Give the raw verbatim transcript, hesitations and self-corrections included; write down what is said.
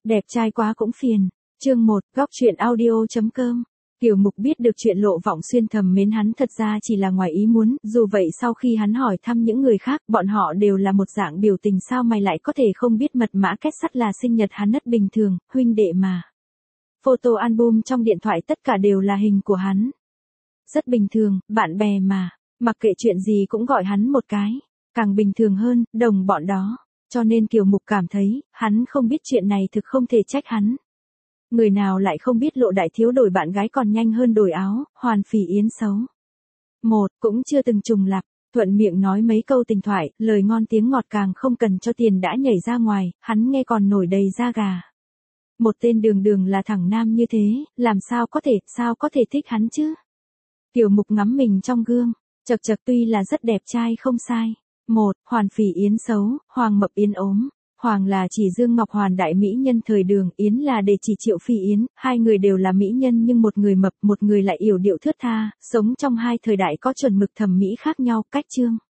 Đẹp trai quá cũng phiền. Chương một, góc truyện audio chấm com. Kiều Mục biết được chuyện Lộ Vọng Xuyên thầm mến hắn thật ra chỉ là ngoài ý muốn, dù vậy sau khi hắn hỏi thăm những người khác, bọn họ đều là một dạng biểu tình sao mày lại có thể không biết mật mã kết sắt là sinh nhật hắn rất bình thường, huynh đệ mà. Photo album trong điện thoại tất cả đều là hình của hắn. Rất bình thường, bạn bè mà, mặc kệ chuyện gì cũng gọi hắn một cái, càng bình thường hơn, đồng bọn đó. Cho nên Kiều Mục cảm thấy, hắn không biết chuyện này thực không thể trách hắn. Người nào lại không biết Lộ đại thiếu đổi bạn gái còn nhanh hơn đổi áo, hoàn phỉ yến xấu. Một, cũng chưa từng trùng lặp, thuận miệng nói mấy câu tình thoại, lời ngon tiếng ngọt càng không cần cho tiền đã nhảy ra ngoài, hắn nghe còn nổi đầy da gà. Một tên đường đường là thẳng nam như thế, làm sao có thể, sao có thể thích hắn chứ? Kiều Mục ngắm mình trong gương, chật chật tuy là rất đẹp trai không sai. Một, Hoàn phỉ yến xấu, Hoàng mập yến ốm. Hoàng là chỉ Dương Ngọc Hoàn đại mỹ nhân thời Đường, Yến là để chỉ Triệu Phi Yến, hai người đều là mỹ nhân nhưng một người mập, một người lại yểu điệu thướt tha, sống trong hai thời đại có chuẩn mực thẩm mỹ khác nhau, cách chương.